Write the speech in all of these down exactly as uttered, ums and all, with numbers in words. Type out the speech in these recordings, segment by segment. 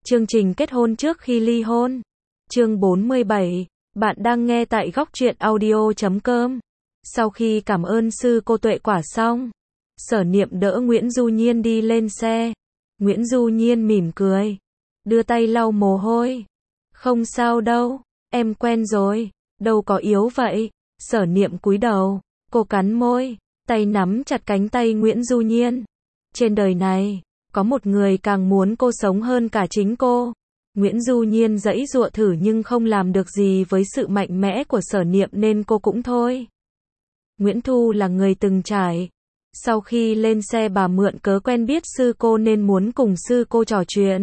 Chương trình kết hôn trước khi ly hôn. Chương bốn mươi bảy. Bạn đang nghe tại góc truyện audio chấm com. Sau khi cảm ơn sư cô Tuệ Quả xong, Sở Niệm đỡ Nguyễn Du Nhiên đi lên xe. Nguyễn Du Nhiên mỉm cười, đưa tay lau mồ hôi. Không sao đâu, em quen rồi, đâu có yếu vậy. Sở Niệm cúi đầu, cô cắn môi, tay nắm chặt cánh tay Nguyễn Du Nhiên. Trên đời này, có một người càng muốn cô sống hơn cả chính cô. Nguyễn Du Nhiên giãy giụa thử nhưng không làm được gì với sự mạnh mẽ của Sở Niệm nên cô cũng thôi. Nguyễn Thu là người từng trải. Sau khi lên xe bà mượn cớ quen biết sư cô nên muốn cùng sư cô trò chuyện.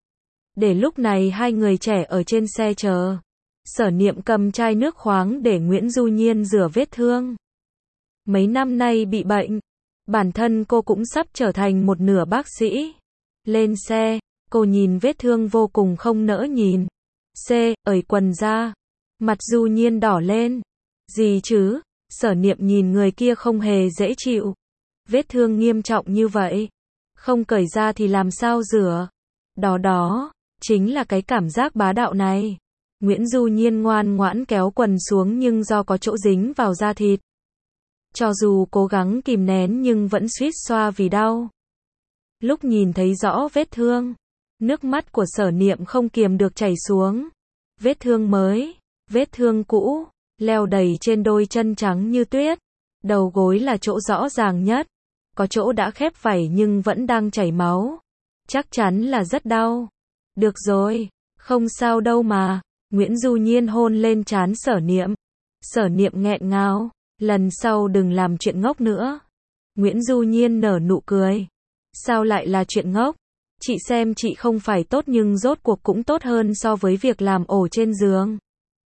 Để lúc này hai người trẻ ở trên xe chờ. Sở Niệm cầm chai nước khoáng để Nguyễn Du Nhiên rửa vết thương. Mấy năm nay bị bệnh, bản thân cô cũng sắp trở thành một nửa bác sĩ. Lên xe, cô nhìn vết thương vô cùng không nỡ nhìn. C, ởi quần ra. Mặt Du Nhiên đỏ lên. Gì chứ? Sở Niệm nhìn người kia không hề dễ chịu. Vết thương nghiêm trọng như vậy, không cởi ra thì làm sao rửa? Đó đó, chính là cái cảm giác bá đạo này. Nguyễn Du Nhiên ngoan ngoãn kéo quần xuống nhưng do có chỗ dính vào da thịt. Cho dù cố gắng kìm nén nhưng vẫn suýt xoa vì đau. Lúc nhìn thấy rõ vết thương, nước mắt của Sở Niệm không kiềm được chảy xuống. Vết thương mới, vết thương cũ, leo đầy trên đôi chân trắng như tuyết. Đầu gối là chỗ rõ ràng nhất. Có chỗ đã khép vảy nhưng vẫn đang chảy máu. Chắc chắn là rất đau. Được rồi, không sao đâu mà. Nguyễn Du Nhiên hôn lên trán Sở Niệm. Sở Niệm nghẹn ngào, lần sau đừng làm chuyện ngốc nữa. Nguyễn Du Nhiên nở nụ cười. Sao lại là chuyện ngốc? Chị xem chị không phải tốt nhưng rốt cuộc cũng tốt hơn so với việc làm ổ trên giường.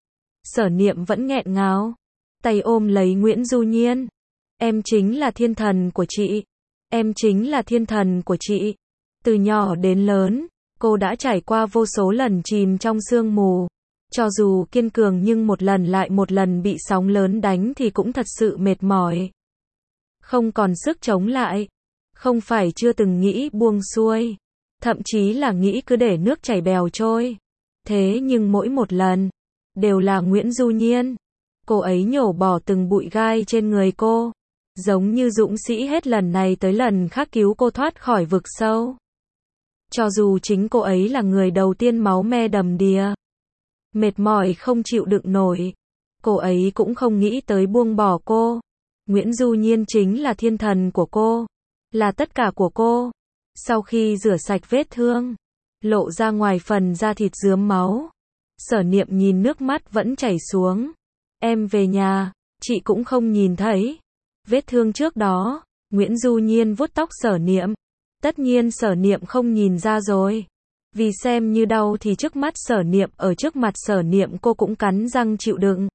Sở Niệm vẫn nghẹn ngào, tay ôm lấy Nguyễn Du Nhiên. Em chính là thiên thần của chị. Em chính là thiên thần của chị. Từ nhỏ đến lớn, cô đã trải qua vô số lần chìm trong sương mù. Cho dù kiên cường nhưng một lần lại một lần bị sóng lớn đánh thì cũng thật sự mệt mỏi. Không còn sức chống lại. Không phải chưa từng nghĩ buông xuôi. Thậm chí là nghĩ cứ để nước chảy bèo trôi. Thế nhưng mỗi một lần, đều là Nguyễn Du Nhiên. Cô ấy nhổ bỏ từng bụi gai trên người cô. Giống như dũng sĩ hết lần này tới lần khác cứu cô thoát khỏi vực sâu. Cho dù chính cô ấy là người đầu tiên máu me đầm đìa. Mệt mỏi không chịu đựng nổi. Cô ấy cũng không nghĩ tới buông bỏ cô. Nguyễn Du Nhiên chính là thiên thần của cô. Là tất cả của cô. Sau khi rửa sạch vết thương, lộ ra ngoài phần da thịt rướm máu. Sở Niệm nhìn nước mắt vẫn chảy xuống. Em về nhà, chị cũng không nhìn thấy. Vết thương trước đó, Nguyễn Du Nhiên vuốt tóc Sở Niệm. Tất nhiên Sở Niệm không nhìn ra rồi. Vì xem như đau thì trước mắt Sở Niệm, ở trước mặt Sở Niệm cô cũng cắn răng chịu đựng.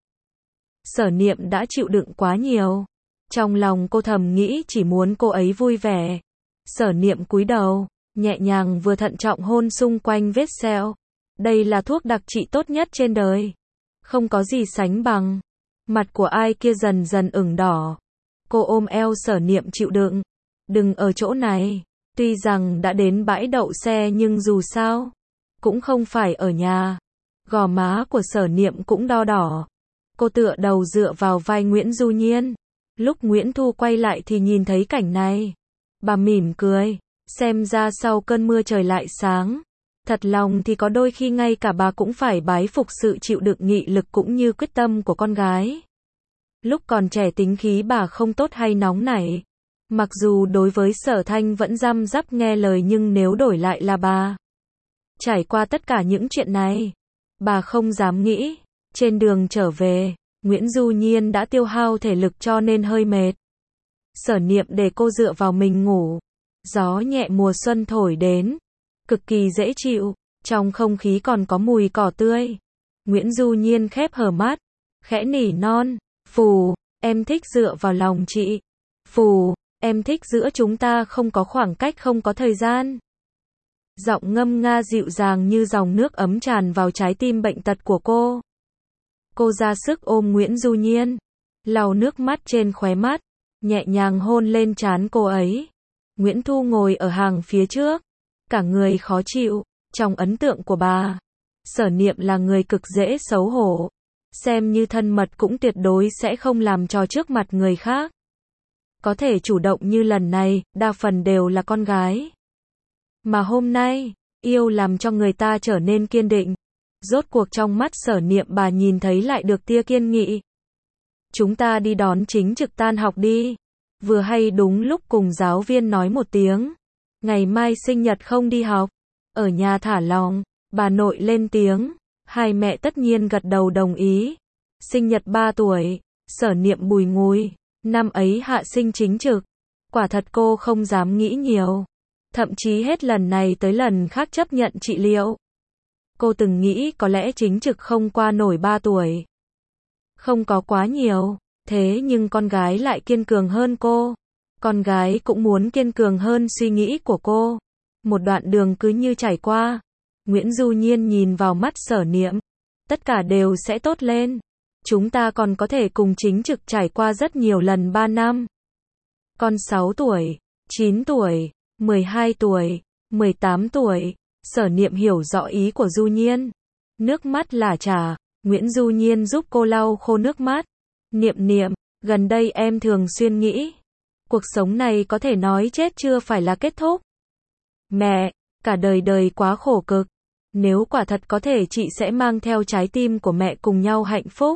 Sở Niệm đã chịu đựng quá nhiều. Trong lòng cô thầm nghĩ chỉ muốn cô ấy vui vẻ. Sở Niệm cúi đầu, nhẹ nhàng vừa thận trọng hôn xung quanh vết sẹo. Đây là thuốc đặc trị tốt nhất trên đời. Không có gì sánh bằng. Mặt của ai kia dần dần ửng đỏ. Cô ôm eo Sở Niệm chịu đựng. Đừng ở chỗ này. Tuy rằng đã đến bãi đậu xe nhưng dù sao, cũng không phải ở nhà. Gò má của Sở Niệm cũng đo đỏ. Cô tựa đầu dựa vào vai Nguyễn Du Nhiên. Lúc Nguyễn Thu quay lại thì nhìn thấy cảnh này. Bà mỉm cười. Xem ra sau cơn mưa trời lại sáng. Thật lòng thì có đôi khi ngay cả bà cũng phải bái phục sự chịu đựng nghị lực cũng như quyết tâm của con gái. Lúc còn trẻ tính khí bà không tốt hay nóng nảy. Mặc dù đối với Sở Thanh vẫn răm rắp nghe lời nhưng nếu đổi lại là bà. Trải qua tất cả những chuyện này, bà không dám nghĩ. Trên đường trở về, Nguyễn Du Nhiên đã tiêu hao thể lực cho nên hơi mệt. Sở Niệm để cô dựa vào mình ngủ. Gió nhẹ mùa xuân thổi đến. Cực kỳ dễ chịu. Trong không khí còn có mùi cỏ tươi. Nguyễn Du Nhiên khép hờ mắt. Khẽ nỉ non. Phù, em thích dựa vào lòng chị. Phù, em thích giữa chúng ta không có khoảng cách không có thời gian. Giọng ngâm nga dịu dàng như dòng nước ấm tràn vào trái tim bệnh tật của cô. Cô ra sức ôm Nguyễn Du Nhiên. Lau nước mắt trên khóe mắt. Nhẹ nhàng hôn lên trán cô ấy. Nguyễn Thu ngồi ở hàng phía trước. Cả người khó chịu. Trong ấn tượng của bà, Sở Niệm là người cực dễ xấu hổ. Xem như thân mật cũng tuyệt đối sẽ không làm trò trước mặt người khác. Có thể chủ động như lần này, đa phần đều là con gái. Mà hôm nay, yêu làm cho người ta trở nên kiên định. Rốt cuộc trong mắt Sở Niệm bà nhìn thấy lại được tia kiên nghị. Chúng ta đi đón Chính Trực tan học đi. Vừa hay đúng lúc cùng giáo viên nói một tiếng. Ngày mai sinh nhật không đi học. Ở nhà thả lỏng, bà nội lên tiếng. Hai mẹ tất nhiên gật đầu đồng ý. Sinh nhật ba tuổi, Sở Niệm bùi ngùi. Năm ấy hạ sinh Chính Trực. Quả thật cô không dám nghĩ nhiều. Thậm chí hết lần này tới lần khác chấp nhận trị liệu. Cô từng nghĩ có lẽ Chính Trực không qua nổi ba tuổi. Không có quá nhiều. Thế nhưng con gái lại kiên cường hơn cô. Con gái cũng muốn kiên cường hơn suy nghĩ của cô. Một đoạn đường cứ như trải qua. Nguyễn Du Nhiên nhìn vào mắt Sở Niệm. Tất cả đều sẽ tốt lên. Chúng ta còn có thể cùng Chính Trực trải qua rất nhiều lần ba năm. Con sáu tuổi, chín tuổi, mười hai tuổi, mười tám tuổi. Sở Niệm hiểu rõ ý của Du Nhiên. Nước mắt lả chả. Nguyễn Du Nhiên giúp cô lau khô nước mắt. Niệm Niệm, gần đây em thường xuyên nghĩ. Cuộc sống này có thể nói chết chưa phải là kết thúc. Mẹ, cả đời đời quá khổ cực. Nếu quả thật có thể chị sẽ mang theo trái tim của mẹ cùng nhau hạnh phúc.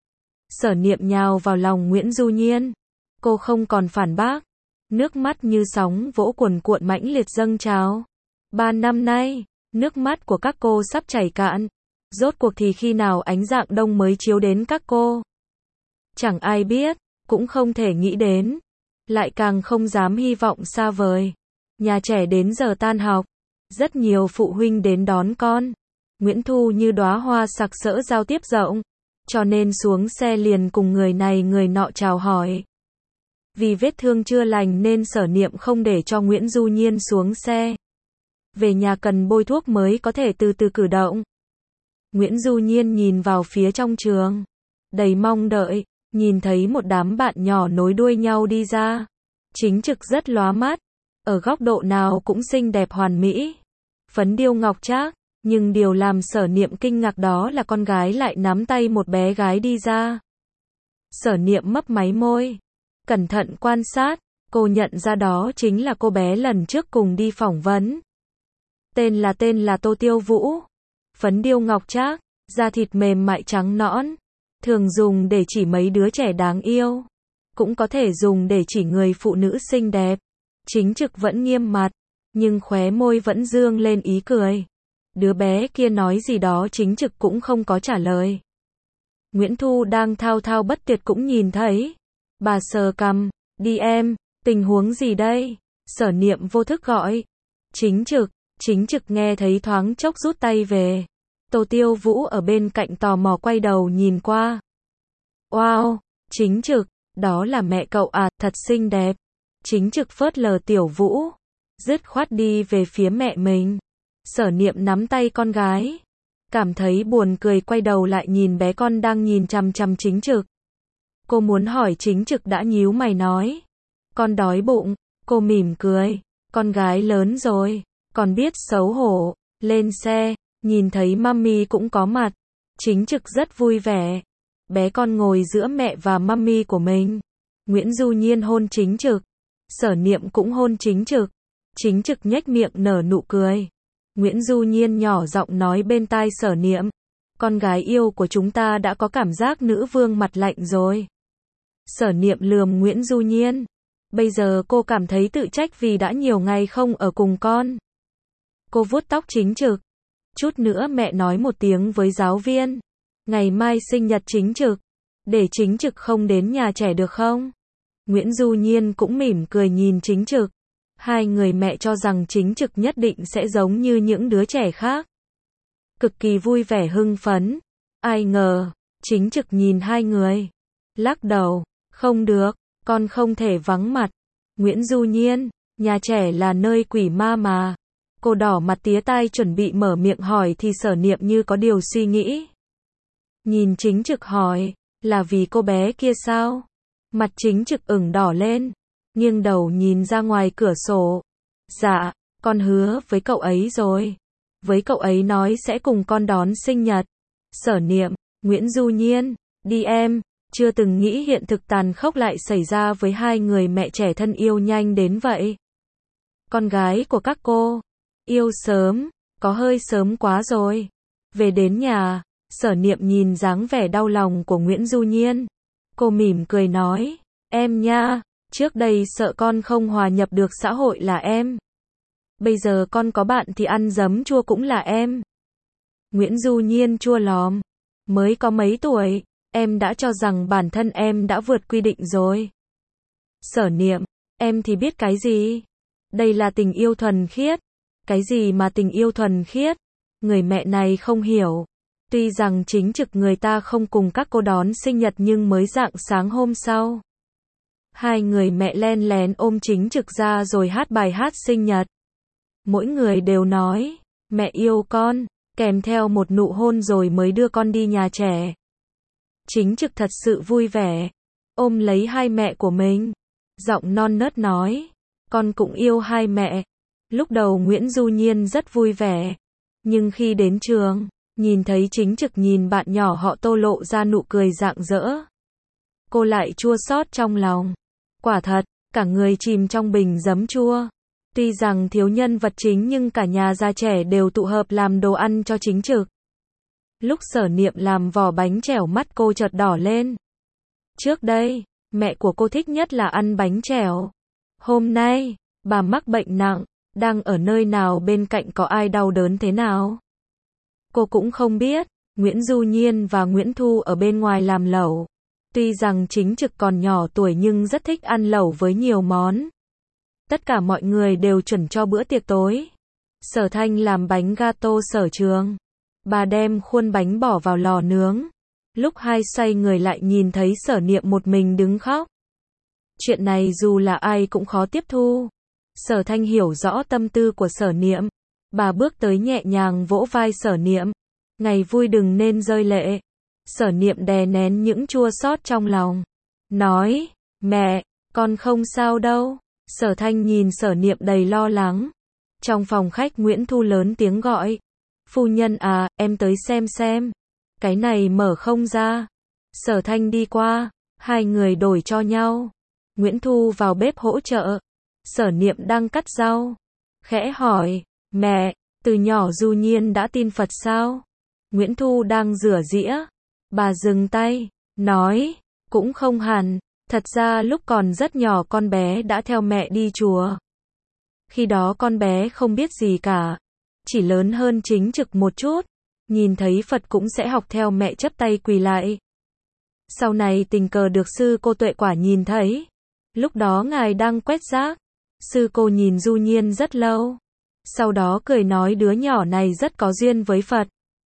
Sở Niệm nhào vào lòng Nguyễn Du Nhiên. Cô không còn phản bác. Nước mắt như sóng vỗ cuồn cuộn mãnh liệt dâng trào. Ba năm nay, nước mắt của các cô sắp chảy cạn. Rốt cuộc thì khi nào ánh dạng đông mới chiếu đến các cô? Chẳng ai biết, cũng không thể nghĩ đến. Lại càng không dám hy vọng xa vời. Nhà trẻ đến giờ tan học. Rất nhiều phụ huynh đến đón con. Nguyễn Thu như đóa hoa sặc sỡ giao tiếp rộng. Cho nên xuống xe liền cùng người này người nọ chào hỏi. Vì vết thương chưa lành nên Sở Niệm không để cho Nguyễn Du Nhiên xuống xe. Về nhà cần bôi thuốc mới có thể từ từ cử động. Nguyễn Du Nhiên nhìn vào phía trong trường. Đầy mong đợi, nhìn thấy một đám bạn nhỏ nối đuôi nhau đi ra. Chính Trực rất lóa mắt. Ở góc độ nào cũng xinh đẹp hoàn mỹ. Phấn điêu ngọc trác. Nhưng điều làm Sở Niệm kinh ngạc đó là con gái lại nắm tay một bé gái đi ra. Sở Niệm mấp máy môi. Cẩn thận quan sát, cô nhận ra đó chính là cô bé lần trước cùng đi phỏng vấn. Tên là tên là Tô Tiêu Vũ. Phấn điêu ngọc trác, da thịt mềm mại trắng nõn. Thường dùng để chỉ mấy đứa trẻ đáng yêu. Cũng có thể dùng để chỉ người phụ nữ xinh đẹp. Chính Trực vẫn nghiêm mặt, nhưng khóe môi vẫn dương lên ý cười. Đứa bé kia nói gì đó Chính Trực cũng không có trả lời. Nguyễn Thu đang thao thao bất tuyệt cũng nhìn thấy. Bà sờ cằm, đi em, tình huống gì đây? Sở Niệm vô thức gọi. Chính Trực, Chính Trực nghe thấy thoáng chốc rút tay về. Tô Tiêu Vũ ở bên cạnh tò mò quay đầu nhìn qua. Wow, Chính Trực, đó là mẹ cậu à, thật xinh đẹp. Chính Trực phớt lờ Tiểu Vũ, dứt khoát đi về phía mẹ mình. Sở Niệm nắm tay con gái, cảm thấy buồn cười quay đầu lại nhìn bé con đang nhìn chằm chằm Chính Trực. Cô muốn hỏi Chính Trực đã nhíu mày nói. Con đói bụng, cô mỉm cười. Con gái lớn rồi, còn biết xấu hổ. Lên xe, nhìn thấy mummy cũng có mặt. Chính Trực rất vui vẻ. Bé con ngồi giữa mẹ và mummy của mình. Nguyễn Du Nhiên hôn Chính Trực. Sở Niệm cũng hôn Chính Trực. Chính Trực nhếch miệng nở nụ cười. Nguyễn Du Nhiên nhỏ giọng nói bên tai Sở Niệm. Con gái yêu của chúng ta đã có cảm giác nữ vương mặt lạnh rồi. Sở Niệm lườm Nguyễn Du Nhiên. Bây giờ cô cảm thấy tự trách vì đã nhiều ngày không ở cùng con. Cô vuốt tóc Chính Trực. Chút nữa mẹ nói một tiếng với giáo viên. Ngày mai sinh nhật Chính Trực. Để Chính Trực không đến nhà trẻ được không? Nguyễn Du Nhiên cũng mỉm cười nhìn Chính Trực. Hai người mẹ cho rằng Chính Trực nhất định sẽ giống như những đứa trẻ khác. Cực kỳ vui vẻ hưng phấn. Ai ngờ, Chính Trực nhìn hai người. Lắc đầu, không được, con không thể vắng mặt. Nguyễn Du Nhiên, nhà trẻ là nơi quỷ ma mà. Cô đỏ mặt tía tai chuẩn bị mở miệng hỏi thì Sở Niệm như có điều suy nghĩ. Nhìn Chính Trực hỏi, là vì cô bé kia sao? Mặt Chính Trực ửng đỏ lên, nghiêng đầu nhìn ra ngoài cửa sổ. Dạ, con hứa với cậu ấy rồi. với cậu ấy nói sẽ cùng con đón sinh nhật. Sở Niệm, Nguyễn Du Nhiên, đi em, chưa từng nghĩ hiện thực tàn khốc lại xảy ra với hai người mẹ trẻ thân yêu nhanh đến vậy. Con gái của các cô, yêu sớm, có hơi sớm quá rồi. Về đến nhà, Sở Niệm nhìn dáng vẻ đau lòng của Nguyễn Du Nhiên. Cô mỉm cười nói, em nha, trước đây sợ con không hòa nhập được xã hội là em. Bây giờ con có bạn thì ăn giấm chua cũng là em. Nguyễn Du Nhiên chua lòm, mới có mấy tuổi, em đã cho rằng bản thân em đã vượt quy định rồi. Sở Niệm, em thì biết cái gì? Đây là tình yêu thuần khiết. Cái gì mà tình yêu thuần khiết? Người mẹ này không hiểu. Tuy rằng chính trực người ta không cùng các cô đón sinh nhật nhưng mới rạng sáng hôm sau, hai người mẹ len lén ôm chính trực ra rồi hát bài hát sinh nhật. Mỗi người đều nói, mẹ yêu con, kèm theo một nụ hôn rồi mới đưa con đi nhà trẻ. Chính trực thật sự vui vẻ, ôm lấy hai mẹ của mình, giọng non nớt nói, con cũng yêu hai mẹ. Lúc đầu Nguyễn Du Nhiên rất vui vẻ, nhưng khi đến trường, nhìn thấy chính trực nhìn bạn nhỏ họ Tô lộ ra nụ cười rạng rỡ, cô lại chua xót trong lòng. Quả thật, cả người chìm trong bình giấm chua. Tuy rằng thiếu nhân vật chính nhưng cả nhà già trẻ đều tụ hợp làm đồ ăn cho chính trực. Lúc Sở Niệm làm vỏ bánh chèo mắt cô chợt đỏ lên. Trước đây, mẹ của cô thích nhất là ăn bánh chèo. Hôm nay, bà mắc bệnh nặng, đang ở nơi nào bên cạnh có ai đau đớn thế nào. Cô cũng không biết. Nguyễn Du Nhiên và Nguyễn Thu ở bên ngoài làm lẩu. Tuy rằng chính trực còn nhỏ tuổi nhưng rất thích ăn lẩu với nhiều món. Tất cả mọi người đều chuẩn cho bữa tiệc tối. Sở Thanh làm bánh gato Sở Trường. Bà đem khuôn bánh bỏ vào lò nướng. Lúc hai xoay người lại nhìn thấy Sở Niệm một mình đứng khóc. Chuyện này dù là ai cũng khó tiếp thu. Sở Thanh hiểu rõ tâm tư của Sở Niệm. Bà bước tới nhẹ nhàng vỗ vai Sở Niệm. Ngày vui đừng nên rơi lệ. Sở Niệm đè nén những chua xót trong lòng. Nói, mẹ, con không sao đâu. Sở Thanh nhìn Sở Niệm đầy lo lắng. Trong phòng khách Nguyễn Thu lớn tiếng gọi. Phu nhân à, em tới xem xem. Cái này mở không ra. Sở Thanh đi qua. Hai người đổi cho nhau. Nguyễn Thu vào bếp hỗ trợ. Sở Niệm đang cắt rau. Khẽ hỏi, mẹ, từ nhỏ Du Nhiên đã tin Phật sao? Nguyễn Thu đang rửa dĩa. Bà dừng tay, nói, cũng không hẳn. Thật ra lúc còn rất nhỏ con bé đã theo mẹ đi chùa. Khi đó con bé không biết gì cả. Chỉ lớn hơn chính trực một chút. Nhìn thấy Phật cũng sẽ học theo mẹ chắp tay quỳ lại. Sau này tình cờ được sư cô Tuệ Quả nhìn thấy. Lúc đó ngài đang quét rác. Sư cô nhìn Du Nhiên rất lâu. Sau đó cười nói đứa nhỏ này rất có duyên với Phật.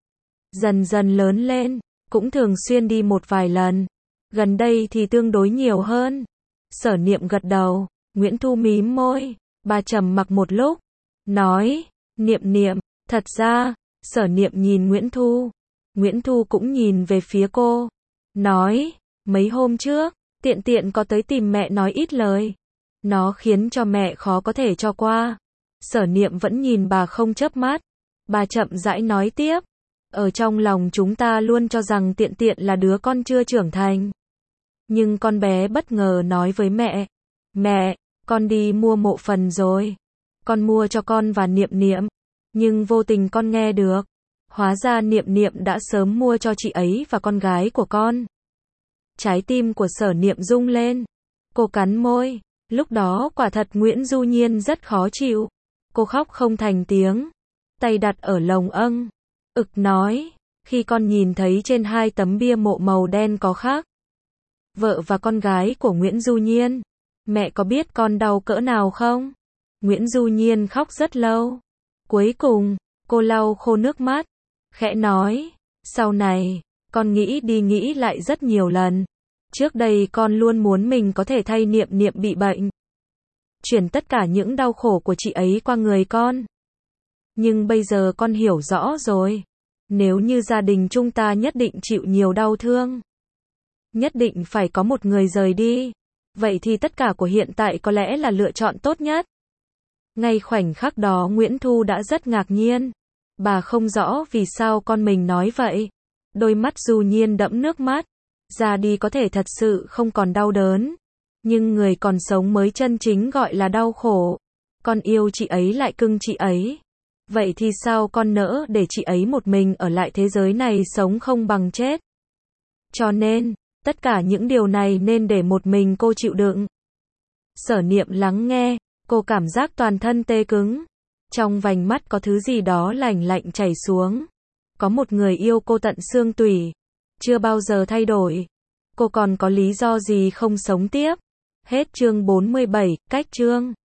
Dần dần lớn lên, cũng thường xuyên đi một vài lần. Gần đây thì tương đối nhiều hơn. Sở Niệm gật đầu. Nguyễn Thu mím môi. Bà trầm mặc một lúc. Nói, Niệm Niệm, thật ra, Sở Niệm nhìn Nguyễn Thu. Nguyễn Thu cũng nhìn về phía cô. Nói, mấy hôm trước, tiện tiện có tới tìm mẹ nói ít lời. Nó khiến cho mẹ khó có thể cho qua. Sở Niệm vẫn nhìn bà không chớp mắt. Bà chậm rãi nói tiếp. Ở trong lòng chúng ta luôn cho rằng tiện tiện là đứa con chưa trưởng thành. Nhưng con bé bất ngờ nói với mẹ. Mẹ, con đi mua mộ phần rồi. Con mua cho con và Niệm Niệm. Nhưng vô tình con nghe được. Hóa ra Niệm Niệm đã sớm mua cho chị ấy và con gái của con. Trái tim của Sở Niệm rung lên. Cô cắn môi. Lúc đó quả thật Nguyễn Du Nhiên rất khó chịu. Cô khóc không thành tiếng. Tay đặt ở lồng âng. Ực nói. Khi con nhìn thấy trên hai tấm bia mộ màu đen có khắc vợ và con gái của Nguyễn Du Nhiên. Mẹ có biết con đau cỡ nào không? Nguyễn Du Nhiên khóc rất lâu. Cuối cùng, cô lau khô nước mắt. Khẽ nói. Sau này, con nghĩ đi nghĩ lại rất nhiều lần. Trước đây con luôn muốn mình có thể thay Niệm Niệm bị bệnh. Chuyển tất cả những đau khổ của chị ấy qua người con. Nhưng bây giờ con hiểu rõ rồi. Nếu như gia đình chúng ta nhất định chịu nhiều đau thương. Nhất định phải có một người rời đi. Vậy thì tất cả của hiện tại có lẽ là lựa chọn tốt nhất. Ngay khoảnh khắc đó Nguyễn Thu đã rất ngạc nhiên. Bà không rõ vì sao con mình nói vậy. Đôi mắt Du Nhiên đẫm nước mắt. Ra đi có thể thật sự không còn đau đớn. Nhưng người còn sống mới chân chính gọi là đau khổ. Con yêu chị ấy lại cưng chị ấy. Vậy thì sao con nỡ để chị ấy một mình ở lại thế giới này sống không bằng chết? Cho nên, tất cả những điều này nên để một mình cô chịu đựng. Sở Niệm lắng nghe, cô cảm giác toàn thân tê cứng. Trong vành mắt có thứ gì đó lạnh lạnh chảy xuống. Có một người yêu cô tận xương tủy. Chưa bao giờ thay đổi. Cô còn có lý do gì không sống tiếp? Hết chương bốn mươi bảy, cách chương.